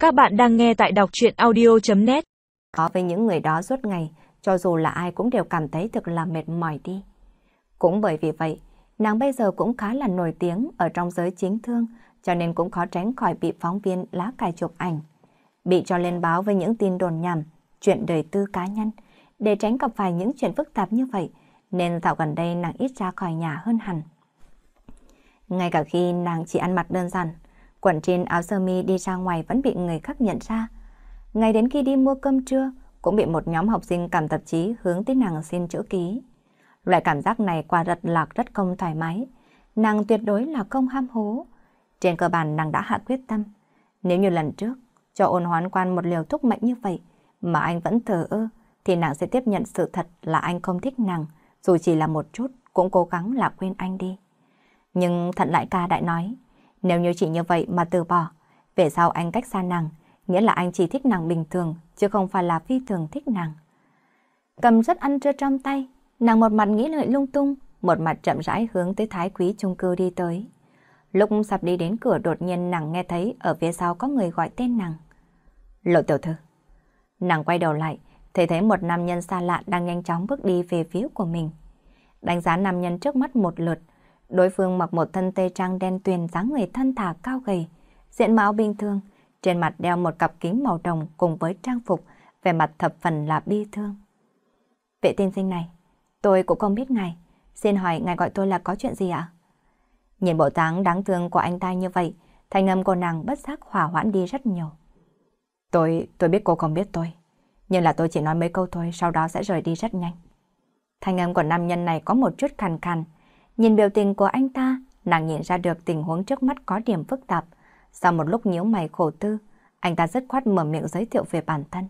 Các bạn đang nghe tại đọc truyện audio.net. Có với những người đó suốt ngày, cho dù là ai cũng đều cảm thấy thực là mệt mỏi đi. Cũng bởi vì vậy, nàng bây giờ cũng khá là nổi tiếng ở trong giới chính thương, cho nên cũng khó tránh khỏi bị phóng viên lá cải chụp ảnh. Bị cho lên báo với những tin đồn nhảm, chuyện đời tư cá nhân. Để tránh gặp phải những chuyện phức tạp như vậy, nên dạo gần đây nàng ít ra khỏi nhà hơn hẳn. Ngay cả khi nàng chỉ ăn mặc đơn giản, quần jean áo sơ mi đi ra ngoài vẫn bị người khác nhận ra. Ngay đến khi đi mua cơm trưa, cũng bị một nhóm học sinh cầm tạp chí hướng tới nàng xin chữ ký. Loại cảm giác này quả thật là rất không thoải mái. Nàng tuyệt đối là không ham hố. Trên cơ bản nàng đã hạ quyết tâm. Nếu như lần trước, cho Ôn Hoán Quan một liều thuốc mạnh như vậy, mà anh vẫn thờ ơ, thì nàng sẽ tiếp nhận sự thật là anh không thích nàng, dù chỉ là một chút, cũng cố gắng là quên anh đi. Nhưng Thận Lại Ca đã nói, nếu như chỉ như vậy mà từ bỏ, về sau anh cách xa nàng, nghĩa là anh chỉ thích nàng bình thường, chứ không phải là phi thường thích nàng. Cầm suất ăn trưa trong tay, nàng một mặt nghĩ ngợi lung tung, một mặt chậm rãi hướng tới Thái Quý chung cư đi tới. Lúc sắp đi đến cửa đột nhiên nàng nghe thấy ở phía sau có người gọi tên nàng. Lộ tiểu thư. Nàng quay đầu lại, thấy một nam nhân xa lạ đang nhanh chóng bước đi về phía của mình. Đánh giá nam nhân trước mắt một lượt, đối phương mặc một thân tây trang đen tuyền, dáng người thon thả cao gầy, diện mạo bình thường, trên mặt đeo một cặp kính màu đồng cùng với trang phục, vẻ mặt thập phần là bi thương. Vị tiên sinh này, tôi cũng không biết ngài, xin hỏi ngài gọi tôi là có chuyện gì ạ? Nhìn bộ dáng đáng thương của anh ta như vậy, thanh âm của nàng bất giác hỏa hoãn đi rất nhiều. Tôi biết cô không biết tôi, nhưng là tôi chỉ nói mấy câu thôi, sau đó sẽ rời đi rất nhanh. Thanh âm của nam nhân này có một chút khàn khàn. Nhìn biểu tình của anh ta, nàng nhìn ra được tình huống trước mắt có điểm phức tạp. Sau một lúc nhíu mày khổ tư, anh ta dứt khoát mở miệng giới thiệu về bản thân.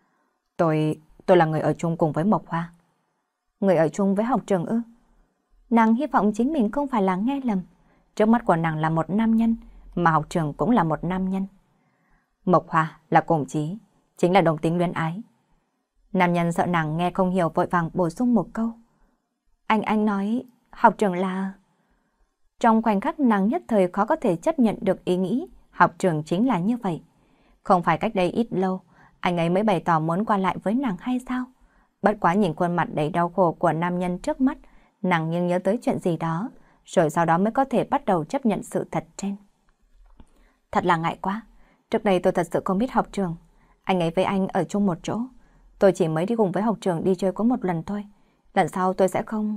Tôi là người ở chung cùng với Mộc Hoa. Người ở chung với học trường ư? Nàng hy vọng chính mình không phải là nghe lầm. Trước mắt của nàng là một nam nhân, mà học trường cũng là một nam nhân. Mộc Hoa là cùng chí, chính là đồng tính luyến ái. Nam nhân sợ nàng nghe không hiểu vội vàng bổ sung một câu. Anh nói học trường là... Trong khoảnh khắc nàng nhất thời khó có thể chấp nhận được ý nghĩ học trường chính là như vậy. Không phải cách đây ít lâu, anh ấy mới bày tỏ muốn qua lại với nàng hay sao? Bất quá nhìn khuôn mặt đầy đau khổ của nam nhân trước mắt, nàng nhưng nhớ tới chuyện gì đó, rồi sau đó mới có thể bắt đầu chấp nhận sự thật trên. Thật là ngại quá, trước đây tôi thật sự không biết học trường. Anh ấy với anh ở chung một chỗ. Tôi chỉ mới đi cùng với học trường đi chơi có một lần thôi. Lần sau tôi sẽ không...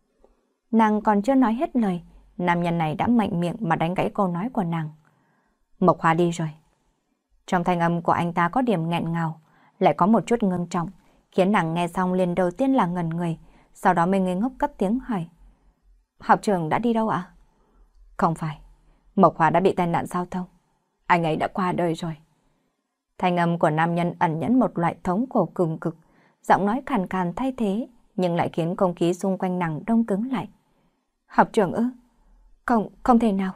Nàng còn chưa nói hết lời, nam nhân này đã mạnh miệng mà đánh gãy câu nói của nàng. Mộc Hoa đi rồi. Trong thanh âm của anh ta có điểm nghẹn ngào, lại có một chút ngưng trọng, khiến nàng nghe xong liền đầu tiên là ngẩn người, sau đó mới ngây ngốc cất tiếng hỏi. Học trường đã đi đâu ạ? Không phải, Mộc Hoa đã bị tai nạn giao thông. Anh ấy đã qua đời rồi. Thanh âm của nam nhân ẩn nhẫn một loại thống khổ cùng cực, giọng nói khàn khàn thay thế, nhưng lại khiến không khí xung quanh nàng đông cứng lại. Học trưởng ư? Không thể nào.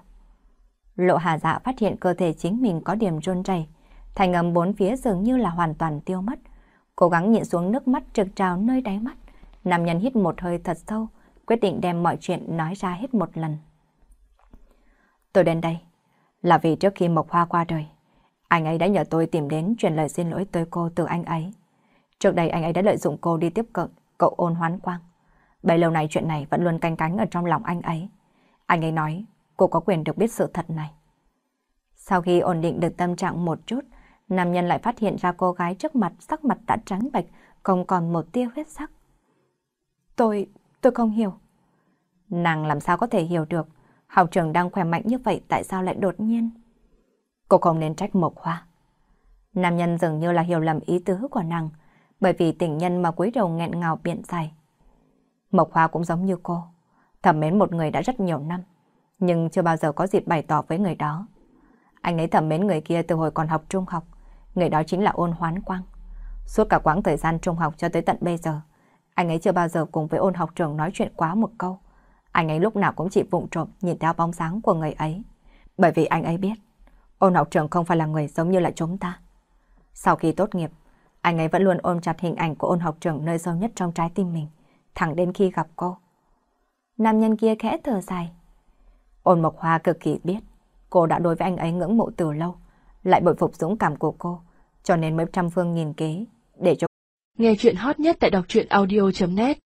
Lộ Hà Dạ phát hiện cơ thể chính mình có điểm run rẩy, thanh âm bốn phía dường như là hoàn toàn tiêu mất. Cố gắng nhịn xuống nước mắt trực trào nơi đáy mắt, nam nhân hít một hơi thật sâu, quyết định đem mọi chuyện nói ra hết một lần. Tôi đến đây là vì trước khi Mộc Hoa qua đời, anh ấy đã nhờ tôi tìm đến truyền lời xin lỗi tới cô từ anh ấy. Trước đây anh ấy đã lợi dụng cô đi tiếp cận cậu Ôn Hoán Quang. Bấy lâu nay chuyện này vẫn luôn canh cánh ở trong lòng anh ấy. Anh ấy nói cô có quyền được biết sự thật này. Sau khi ổn định được tâm trạng một chút, nam nhân lại phát hiện ra cô gái trước mặt sắc mặt đã trắng bệch, không còn một tia huyết sắc. Tôi không hiểu. Nàng làm sao có thể hiểu được, học trường đang khỏe mạnh như vậy tại sao lại đột nhiên... Cô không nên trách Mộc Hoa. Nam nhân dường như là hiểu lầm ý tứ của nàng, bởi vì tình nhân mà cúi đầu nghẹn ngào biện giải. Mộc Hoa cũng giống như cô, thầm mến một người đã rất nhiều năm, nhưng chưa bao giờ có dịp bày tỏ với người đó. Anh ấy thầm mến người kia từ hồi còn học trung học, người đó chính là Ôn Hoán Quang. Suốt cả quãng thời gian trung học cho tới tận bây giờ, anh ấy chưa bao giờ cùng với Ôn học trưởng nói chuyện quá một câu. Anh ấy lúc nào cũng chỉ vụng trộm nhìn theo bóng dáng của người ấy, bởi vì anh ấy biết Ôn học trưởng không phải là người giống như là chúng ta. Sau khi tốt nghiệp, anh ấy vẫn luôn ôm chặt hình ảnh của Ôn học trưởng nơi sâu nhất trong trái tim mình, thẳng đến khi gặp cô. Nam nhân kia khẽ thở dài. Ôn Mộc Hoa cực kỳ biết cô đã đối với anh ấy ngưỡng mộ từ lâu, lại bội phục dũng cảm của cô, cho nên mới trăm phương nghìn kế để cho. Nghe chuyện hot nhất tại đọc truyện audio.net